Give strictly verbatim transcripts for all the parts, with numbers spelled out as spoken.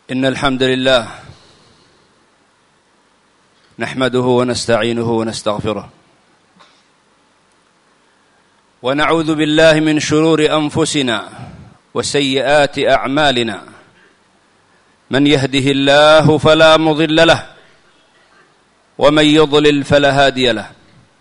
إن الحمد لله نحمده ونستعينه ونستغفره ونعوذ بالله من شرور أنفسنا وسيئات أعمالنا. من يهده الله فلا مضل له ومن يضلل فلا هادي له،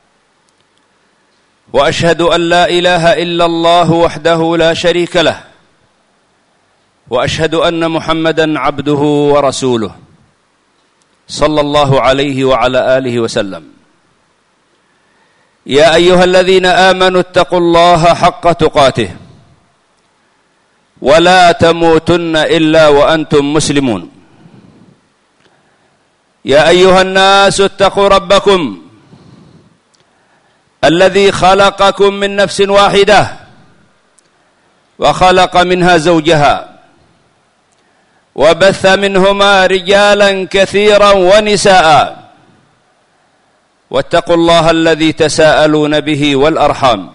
وأشهد أن لا إله إلا الله وحده لا شريك له، وأشهد أن محمدًا عبده ورسوله صلى الله عليه وعلى آله وسلم. يا أيها الذين آمنوا اتقوا الله حق تقاته ولا تموتن إلا وأنتم مسلمون. يا أيها الناس اتقوا ربكم الذي خلقكم من نفس واحدة وخلق منها زوجها وبث منهما رجالا كثيرا ونساء، واتقوا الله الذي تساءلون به والأرحام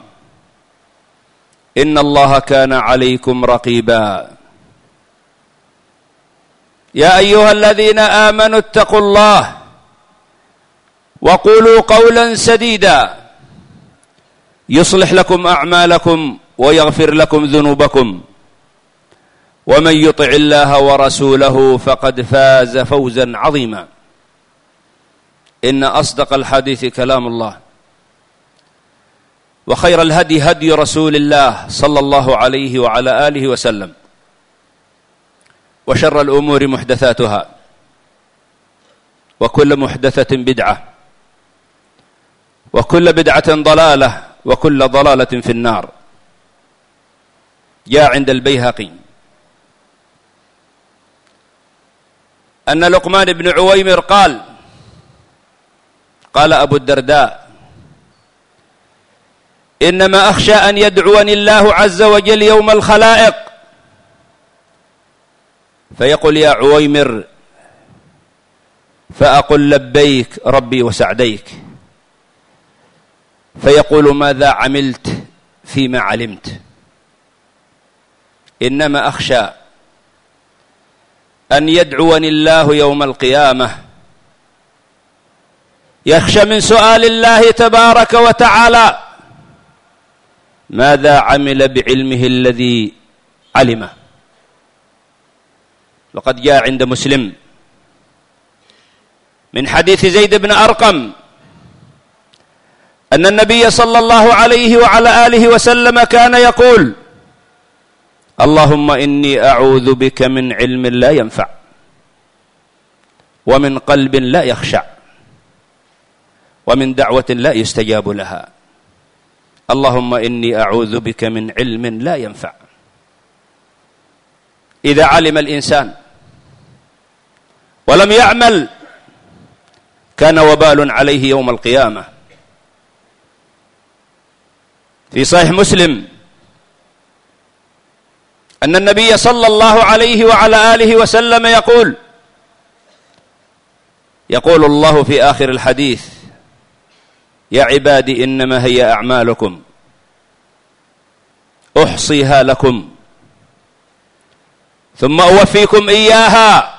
إن الله كان عليكم رقيبا. يا أيها الذين آمنوا اتقوا الله وقولوا قولا سديدا يصلح لكم أعمالكم ويغفر لكم ذنوبكم، ومن يطع الله ورسوله فقد فاز فوزا عظيما. إن أصدق الحديث كلام الله، وخير الهدي هدي رسول الله صلى الله عليه وعلى آله وسلم، وشر الأمور محدثاتها، وكل محدثة بدعة، وكل بدعة ضلالة، وكل ضلالة في النار. جاء عند البيهقي أن لقمان بن عويمر قال قال أبو الدرداء: إنما أخشى أن يدعوني الله عز وجل يوم الخلائق فيقول يا عويمر، فأقول لبيك ربي وسعديك، فيقول ماذا عملت فيما علمت. إنما أخشى أن يدعوني الله يوم القيامة، يخشى من سؤال الله تبارك وتعالى ماذا عمل بعلمه الذي علمه. وقد جاء عند مسلم من حديث زيد بن أرقم أن النبي صلى الله عليه وعلى آله وسلم كان يقول: اللهم إني أعوذ بك من علم لا ينفع ومن قلب لا يخشع ومن دعوة لا يستجاب لها. اللهم إني أعوذ بك من علم لا ينفع. إذا علم الإنسان ولم يعمل كان وبال عليه يوم القيامة. في صحيح مسلم أن النبي صلى الله عليه وعلى آله وسلم يقول يقول الله في آخر الحديث: يا عبادي إنما هي أعمالكم أحصيها لكم ثم أوفيكم إياها،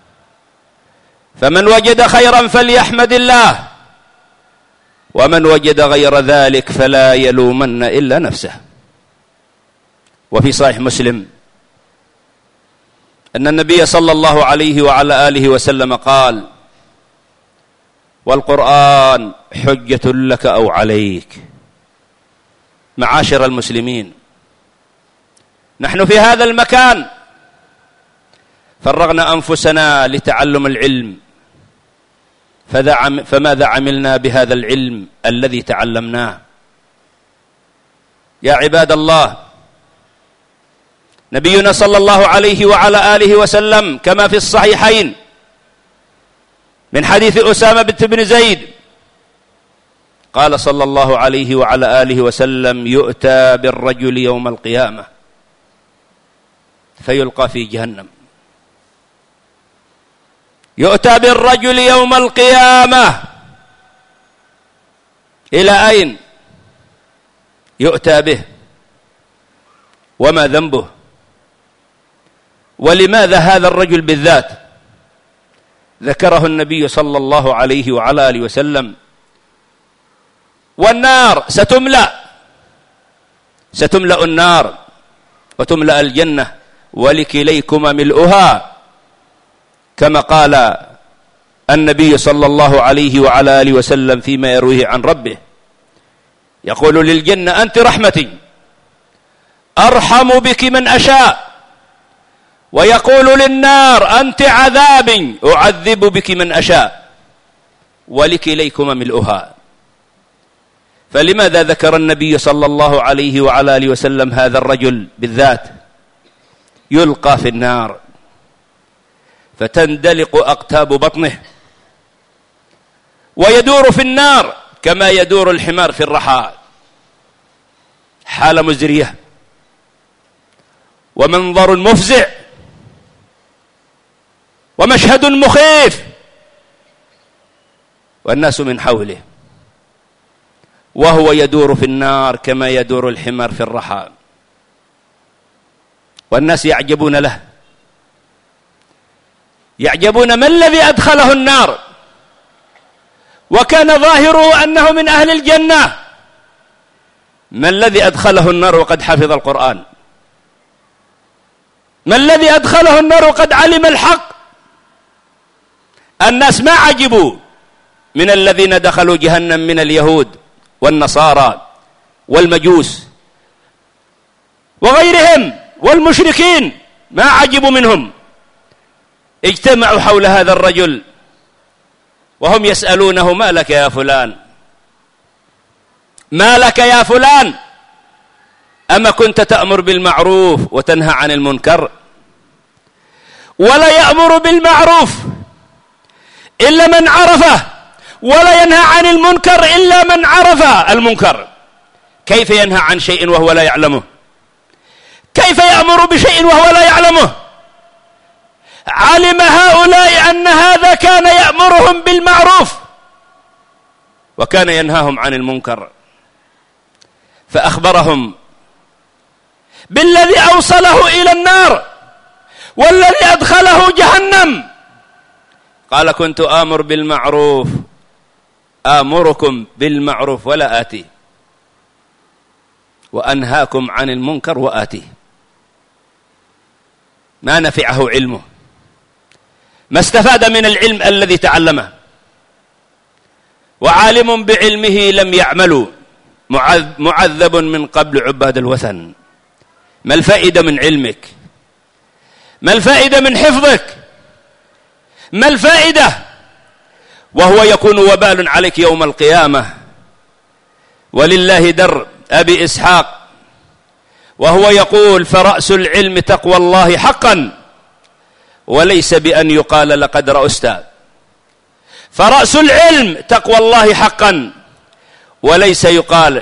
فمن وجد خيرا فليحمد الله، ومن وجد غير ذلك فلا يلومن إلا نفسه. وفي صحيح مسلم أن النبي صلى الله عليه وعلى آله وسلم قال: والقرآن حجة لك أو عليك. معاشر المسلمين، نحن في هذا المكان فرغنا أنفسنا لتعلم العلم، فماذا عملنا بهذا العلم الذي تعلمناه؟ يا عباد الله، نبينا صلى الله عليه وعلى آله وسلم كما في الصحيحين من حديث أسامة بن زيد قال صلى الله عليه وعلى آله وسلم: يؤتى بالرجل يوم القيامة فيلقى في جهنم. يؤتى بالرجل يوم القيامة إلى أين يؤتى به؟ وما ذنبه؟ ولماذا هذا الرجل بالذات ذكره النبي صلى الله عليه وعلى آله وسلم؟ والنار ستملأ ستملأ النار وتملأ الجنة ولكليكما ملؤها، كما قال النبي صلى الله عليه وعلى آله وسلم فيما يرويه عن ربه، يقول للجنة: أنت رحمتي أرحم بك من أشاء، ويقول للنار: أنت عذاب أعذب بك من أشاء، ولكليكما ملؤها. فلماذا ذكر النبي صلى الله عليه وعلى آله وسلم هذا الرجل بالذات؟ يلقى في النار فتندلق أقتاب بطنه ويدور في النار كما يدور الحمار في الرحى، حالة مزرية ومنظر مفزع ومشهد مخيف، والناس من حوله وهو يدور في النار كما يدور الحمار في الرحى، والناس يعجبون له، يعجبون ما الذي أدخله النار، وكان ظاهره أنه من أهل الجنة، ما الذي أدخله النار وقد حفظ القرآن؟ ما الذي أدخله النار وقد علم الحق؟ الناس ما عجبوا من الذين دخلوا جهنم من اليهود والنصارى والمجوس وغيرهم والمشركين، ما عجبوا منهم، اجتمعوا حول هذا الرجل وهم يسألونه: ما لك يا فلان؟ ما لك يا فلان؟ أما كنت تأمر بالمعروف وتنهى عن المنكر؟ ولا يأمر بالمعروف إلا من عرفه، ولا ينهى عن المنكر إلا من عرف المنكر. كيف ينهى عن شيء وهو لا يعلمه؟ كيف يأمر بشيء وهو لا يعلمه؟ علم هؤلاء أن هذا كان يأمرهم بالمعروف وكان ينهاهم عن المنكر، فأخبرهم بالذي أوصله إلى النار والذي أدخله جهنم. قال: كنت آمر بالمعروف، آمركم بالمعروف ولا آتي، وأنهاكم عن المنكر وآتي. ما نفعه علمه، ما استفاد من العلم الذي تعلمه، وعالم بعلمه لم يعمل، معذب من قبل عباد الوثن. ما الفائدة من علمك؟ ما الفائدة من حفظك؟ ما الفائدة وهو يكون وبال عليك يوم القيامة؟ ولله در أبي إسحاق وهو يقول: فرأس العلم تقوى الله حقا، وليس بأن يقال لقد رأست. فرأس العلم تقوى الله حقا، وليس يقال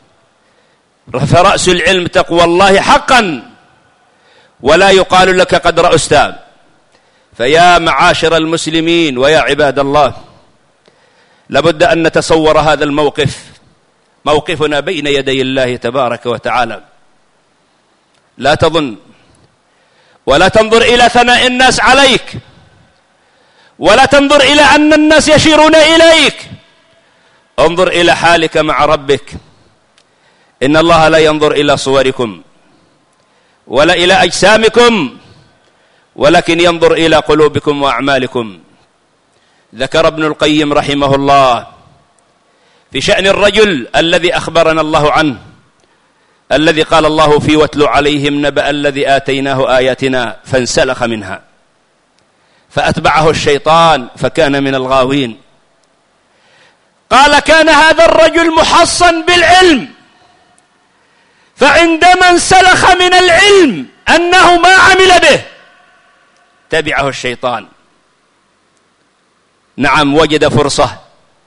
فرأس العلم تقوى الله حقا ولا يقال لك قد رأست. فيا معاشر المسلمين ويا عباد الله، لابد أن نتصور هذا الموقف، موقفنا بين يدي الله تبارك وتعالى. لا تظن ولا تنظر إلى ثناء الناس عليك، ولا تنظر إلى أن الناس يشيرون إليك، انظر إلى حالك مع ربك. إن الله لا ينظر إلى صوركم ولا إلى أجسامكم، ولكن ينظر إلى قلوبكم وأعمالكم. ذكر ابن القيم رحمه الله في شأن الرجل الذي أخبرنا الله عنه، الذي قال الله فيه: واتل عليهم نبأ الذي آتيناه آياتنا فانسلخ منها فأتبعه الشيطان فكان من الغاوين. قال: كان هذا الرجل محصن بالعلم، فعندما انسلخ من العلم أنه ما عمل به تبعه الشيطان. نعم، وجد فرصة،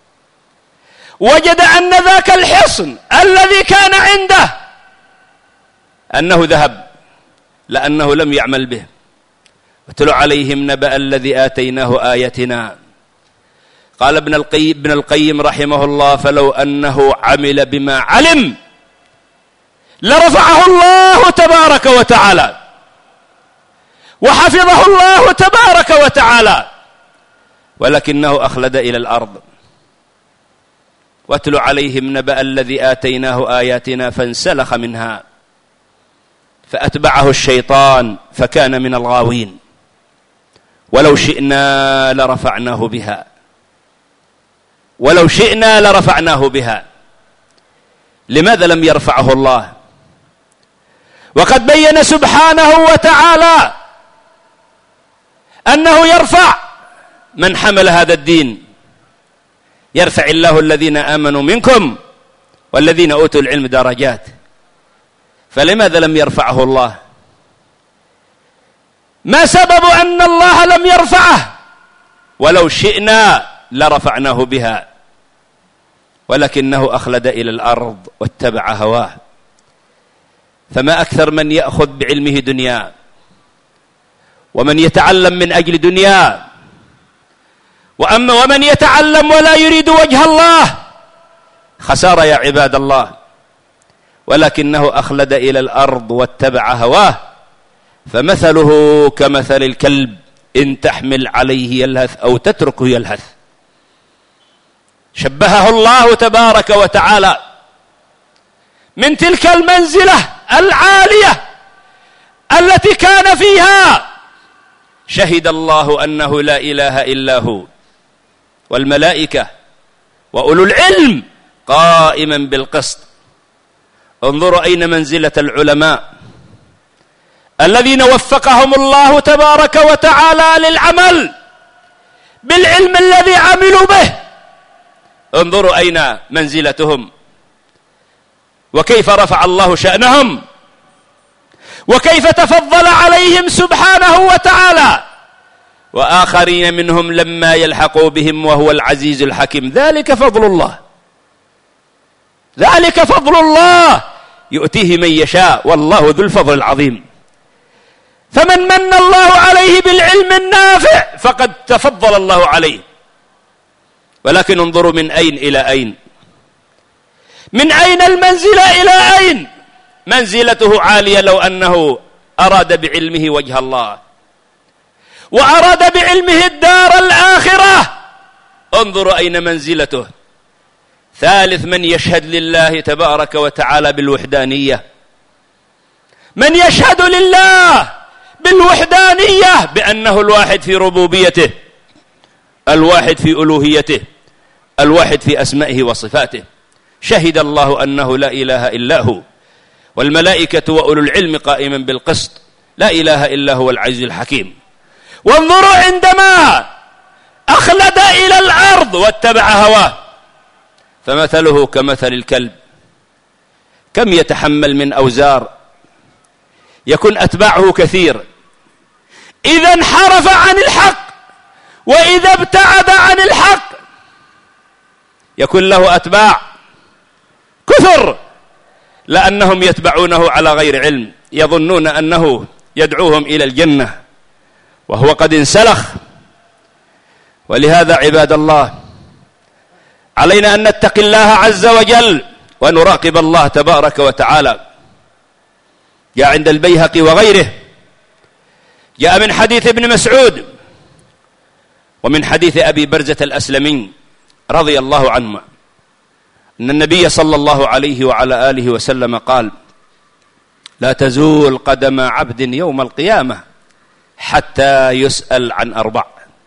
وجد أن ذاك الحصن الذي كان عنده أنه ذهب لأنه لم يعمل به. واتل عليهم نبأ الذي آتيناه آياتنا. قال ابن القيم, ابن القيم رحمه الله: فلو أنه عمل بما علم لرفعه الله تبارك وتعالى، وحفظه الله تبارك وتعالى، ولكنه أخلد إلى الأرض. واتل عليهم نبأ الذي آتيناه آياتنا فانسلخ منها فأتبعه الشيطان فكان من الغاوين ولو شئنا لرفعناه بها ولو شئنا لرفعناه بها. لماذا لم يرفعه الله؟ وقد بين سبحانه وتعالى أنه يرفع من حمل هذا الدين. يرفع الله الذين آمنوا منكم والذين أوتوا العلم درجات. فلماذا لم يرفعه الله؟ ما سبب أن الله لم يرفعه؟ ولو شئنا لرفعناه بها ولكنه أخلد إلى الأرض واتبع هواه. فما أكثر من يأخذ بعلمه دنيا ومن يتعلم من أجل دنيا، وأما ومن يتعلم ولا يريد وجه الله خسارة يا عباد الله. ولكنه أخلد إلى الأرض واتبع هواه، فمثله كمثل الكلب إن تحمل عليه يلهث أو تتركه يلهث. شبهه الله تبارك وتعالى من تلك المنزلة العالية التي كان فيها شهد الله أنه لا إله إلا هو والملائكة وأولو العلم قائما بالقسط. انظروا أين منزلة العلماء الذين وفقهم الله تبارك وتعالى للعمل بالعلم الذي عملوا به. انظروا أين منزلتهم وكيف رفع الله شأنهم وكيف تفضل عليهم سبحانه وتعالى. وآخرين منهم لما يلحقوا بهم وهو العزيز الحكيم. ذلك فضل الله، ذلك فضل الله يؤتيه من يشاء والله ذو الفضل العظيم. فمن من الله عليه بالعلم النافع فقد تفضل الله عليه. ولكن انظروا من أين إلى أين، من أين المنزلة إلى أين. منزلته عالية لو أنه أراد بعلمه وجه الله وأراد بعلمه الدار الآخرة. انظروا أين منزلته. ثالث من يشهد لله تبارك وتعالى بالوحدانية، من يشهد لله بالوحدانية بأنه الواحد في ربوبيته، الواحد في ألوهيته، الواحد في أسمائه وصفاته. شهد الله أنه لا إله إلا هو والملائكة وأولو العلم قائما بالقسط. لا إله إلا هو العزيز الحكيم. وانظروا عندما أخلد إلى الأرض واتبع هواه فمثله كمثل الكلب. كم يتحمل من أوزار، يكون أتباعه كثير، إذا انحرف عن الحق وإذا ابتعد عن الحق يكون له أتباع كثر، لأنهم يتبعونه على غير علم، يظنون أنه يدعوهم إلى الجنة وهو قد انسلخ. ولهذا عباد الله علينا أن نتقي الله عز وجل ونراقب الله تبارك وتعالى. جاء عند البيهقي وغيره، جاء من حديث ابن مسعود ومن حديث أبي برزة الأسلمي رضي الله عنه أن النبي صلى الله عليه وعلى آله وسلم قال: لا تزول قدم عبد يوم القيامة حتى يسأل عن أربع.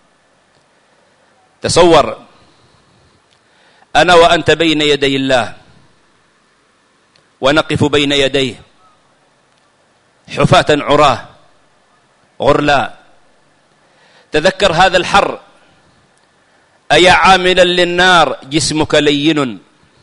تصور أنا وأنت بين يدي الله ونقف بين يديه حفاة عراه غرلا. تذكر هذا الحر. أيا عاملا للنار جسمك لين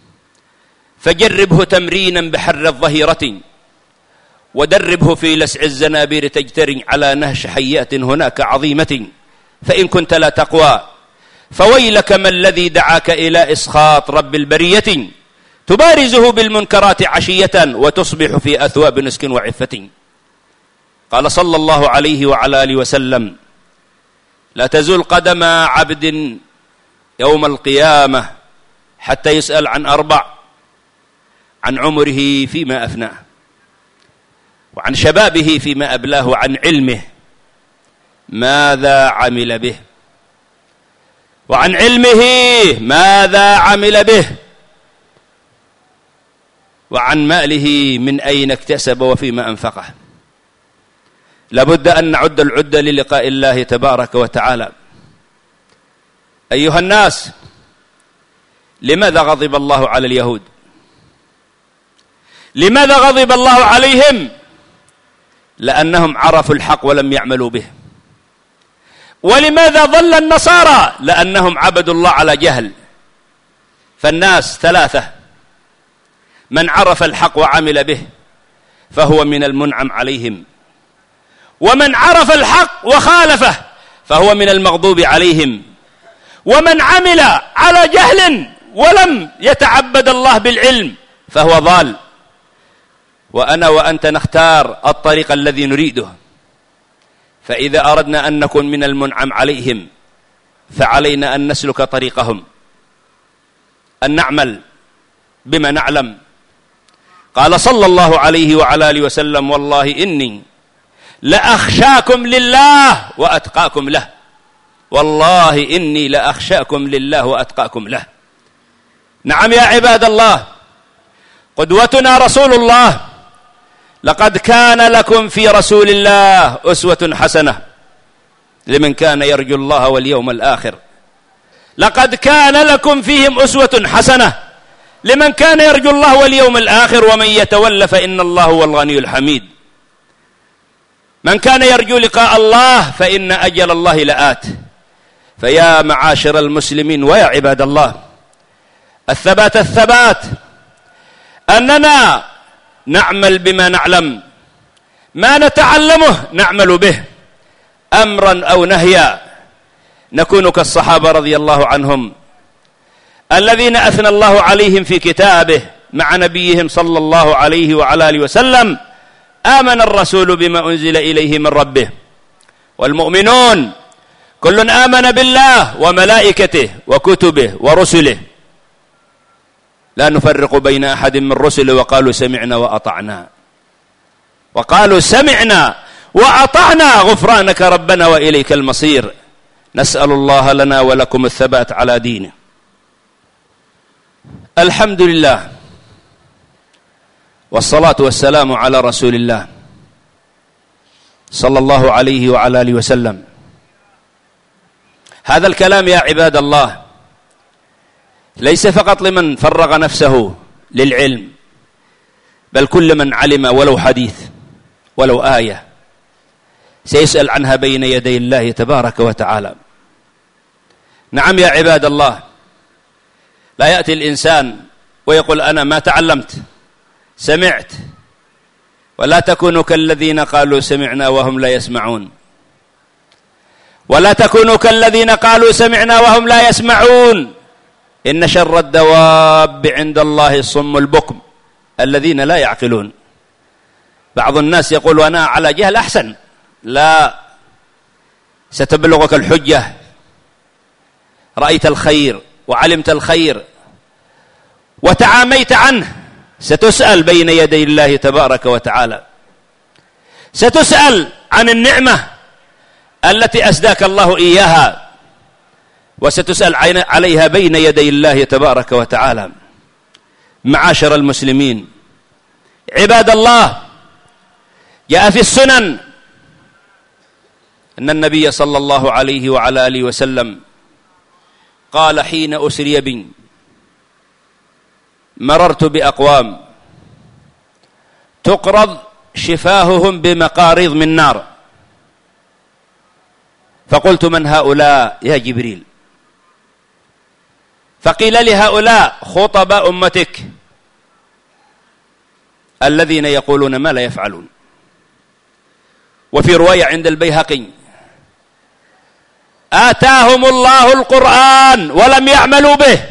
فجربه تمرينا بحر الظهيرة ودربه في لسع الزنابير تجتري على نهش حيات هناك عظيمة. فإن كنت لا تقوى فويلك ما الذي دعاك إلى إسخاط رب البرية تبارزه بالمنكرات عشية وتصبح في أثواب نسك وعفة. قال صلى الله عليه وعلى آله وسلم: لا تزول قدم عبد يوم القيامة حتى يسأل عن أربع: عن عمره فيما أفناه، وعن شبابه فيما أبلاه، وعن علمه ماذا عمل به، وعن علمه ماذا عمل به، وعن ماله من أين اكتسب وفيما أنفقه. لابد أن نعد العدة للقاء الله تبارك وتعالى. أيها الناس، لماذا غضب الله على اليهود؟ لماذا غضب الله عليهم؟ لأنهم عرفوا الحق ولم يعملوا به. ولماذا ضل النصارى؟ لأنهم عبدوا الله على جهل. فالناس ثلاثة: من عرف الحق وعمل به فهو من المنعم عليهم، ومن عرف الحق وخالفه فهو من المغضوب عليهم، ومن عمل على جهل ولم يتعبد الله بالعلم فهو ضال. وأنا وأنت نختار الطريق الذي نريده. فإذا أردنا أن نكون من المنعم عليهم فعلينا أن نسلك طريقهم، أن نعمل بما نعلم. قال صلى الله عليه وعلى آله وسلم: والله إني لأخشاكم لله وأتقاكم له. والله إني لأخشاكم لله وأتقاكم له. نعم يا عباد الله، قدوتنا رسول الله. لقد كان لكم في رسول الله أسوة حسنة لمن كان يرجو الله واليوم الآخر. لقد كان لكم فيهم أسوة حسنة لمن كان يرجو الله واليوم الآخر، ومن يتولى فإن الله هو الغني الحميد. من كان يرجو لقاء الله فإن أجل الله لآت. فيا معاشر المسلمين ويا عباد الله، الثبات الثبات أننا نعمل بما نعلم، ما نتعلمه نعمل به، أمرا أو نهيا، نكون كالصحابة رضي الله عنهم الذين أثنى الله عليهم في كتابه مع نبيهم صلى الله عليه وعلى آله وسلم: آمن الرسول بما أنزل إليه من ربه والمؤمنون كل آمن بالله وملائكته وكتبه ورسله لا نفرق بين أحد من رسله وقالوا سمعنا وأطعنا وقالوا سمعنا وأطعنا غفرانك ربنا وإليك المصير. نسأل الله لنا ولكم الثبات على دينه. الحمد لله والصلاة والسلام على رسول الله صلى الله عليه وعلى آله وسلم. هذا الكلام يا عباد الله ليس فقط لمن فرغ نفسه للعلم، بل كل من علم ولو حديث ولو آية سيسأل عنها بين يدي الله تبارك وتعالى. نعم يا عباد الله، لا يأتي الإنسان ويقول أنا ما تعلمت، سمعت. ولا تكونوا كالذين قالوا سمعنا وهم لا يسمعون، ولا تكونوا كالذين قالوا سمعنا وهم لا يسمعون. إن شر الدواب عند الله الصم البكم الذين لا يعقلون. بعض الناس يقول أنا على جهل أحسن. لا، ستبلغك الحجة. رأيت الخير وعلمت الخير وتعاميت عنه، ستسأل بين يدي الله تبارك وتعالى. ستسأل عن النعمة التي أسداك الله إياها، وستسأل عليها بين يدي الله تبارك وتعالى. معاشر المسلمين عباد الله، جاء في السنن أن النبي صلى الله عليه وعلى آله وسلم قال حين أسري بي: مررت بأقوام تقرض شفاههم بمقاريض من نار، فقلت من هؤلاء يا جبريل؟ فقيل لهؤلاء خطباء أمتك الذين يقولون ما لا يفعلون. وفي رواية عند البيهقي: آتاهم الله القرآن ولم يعملوا به.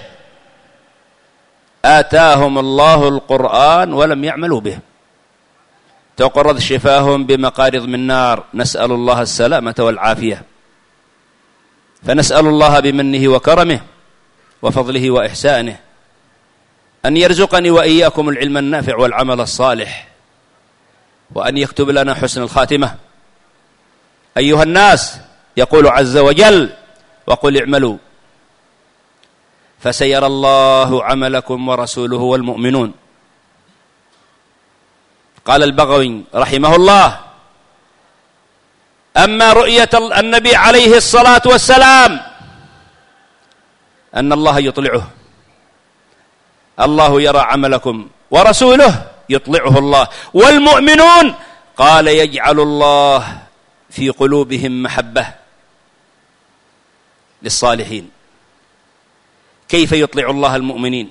آتاهم الله القرآن ولم يعملوا به. تقرض شفاهم بمقارض من نار، نسأل الله السلامة والعافية. فنسأل الله بمنه وكرمه وفضله وإحسانه أن يرزقني وإياكم العلم النافع والعمل الصالح، وأن يكتب لنا حسن الخاتمة. أيها الناس، يقول عز وجل: وقل اعملوا فسيرى الله عملكم ورسوله والمؤمنون. قال البغوي رحمه الله: أما رؤية النبي عليه الصلاة والسلام أن الله يطلعه، الله يرى عملكم ورسوله يطلعه الله والمؤمنون، قال يجعل الله في قلوبهم محبة للصالحين. كيف يطلع الله المؤمنين؟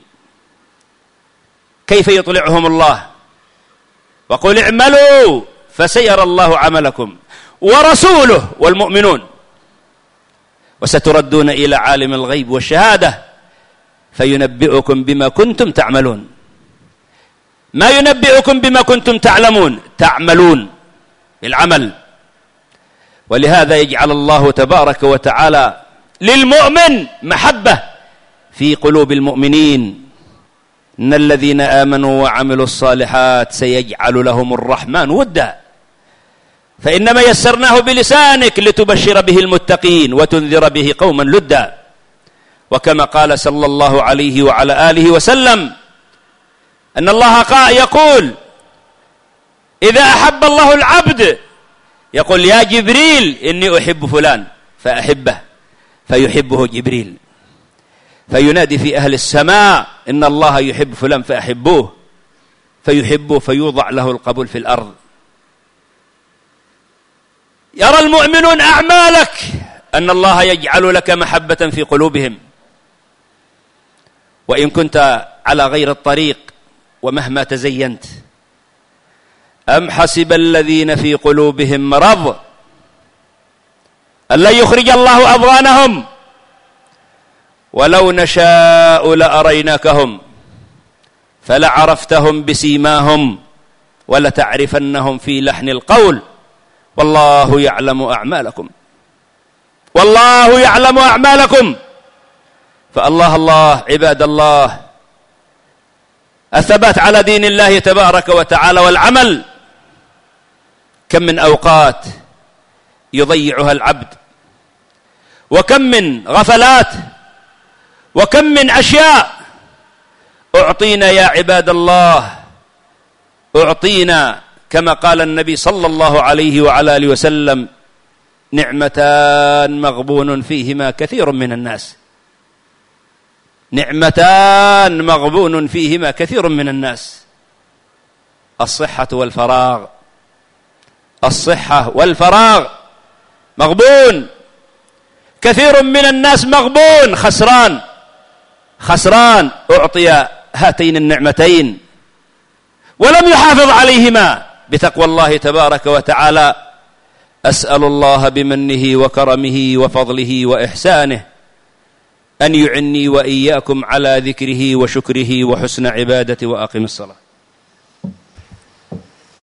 كيف يطلعهم الله؟ وقل اعملوا فسيرى الله عملكم ورسوله والمؤمنون وستردون إلى عالم الغيب والشهادة فينبئكم بما كنتم تعملون. ما ينبئكم بما كنتم تعلمون، تعملون بالعمل. ولهذا يجعل الله تبارك وتعالى للمؤمن محبة في قلوب المؤمنين. إن الذين آمنوا وعملوا الصالحات سيجعل لهم الرحمن ودا، فإنما يسرناه بلسانك لتبشر به المتقين وتنذر به قوما لدا. وكما قال صلى الله عليه وعلى آله وسلم أن الله يقول: إذا أحب الله العبد يقول: يا جبريل إني أحب فلان فأحبه، فيحبه جبريل، فينادي في أهل السماء: إن الله يحب فلان فأحبوه، فيحبه، فيوضع له القبول في الأرض. يرى المؤمنون أعمالك أن الله يجعل لك محبة في قلوبهم، وإن كنت على غير الطريق ومهما تزينت. أم حسب الذين في قلوبهم مرض أن لا يخرج الله أضغانهم ولو نشاء لأريناكهم فلعرفتهم بسيماهم ولتعرفنهم في لحن القول والله يعلم أعمالكم والله يعلم أعمالكم. فالله الله عباد الله، الثبات على دين الله تبارك وتعالى والعمل. كم من أوقات يضيعها العبد، وكم من غفلات، وكم من أشياء أعطينا يا عباد الله، أعطينا كما قال النبي صلى الله عليه وعلى آله وسلم: نعمتان مغبون فيهما كثير من الناس. نعمتان مغبون فيهما كثير من الناس: الصحة والفراغ. الصحة والفراغ مغبون، كثير من الناس مغبون، خسران خسران أعطي هاتين النعمتين ولم يحافظ عليهما بتقوى الله تبارك وتعالى. أسأل الله بمنه وكرمه وفضله وإحسانه أن يعني وإياكم على ذكره وشكره وحسن عبادته. وأقم الصلاة.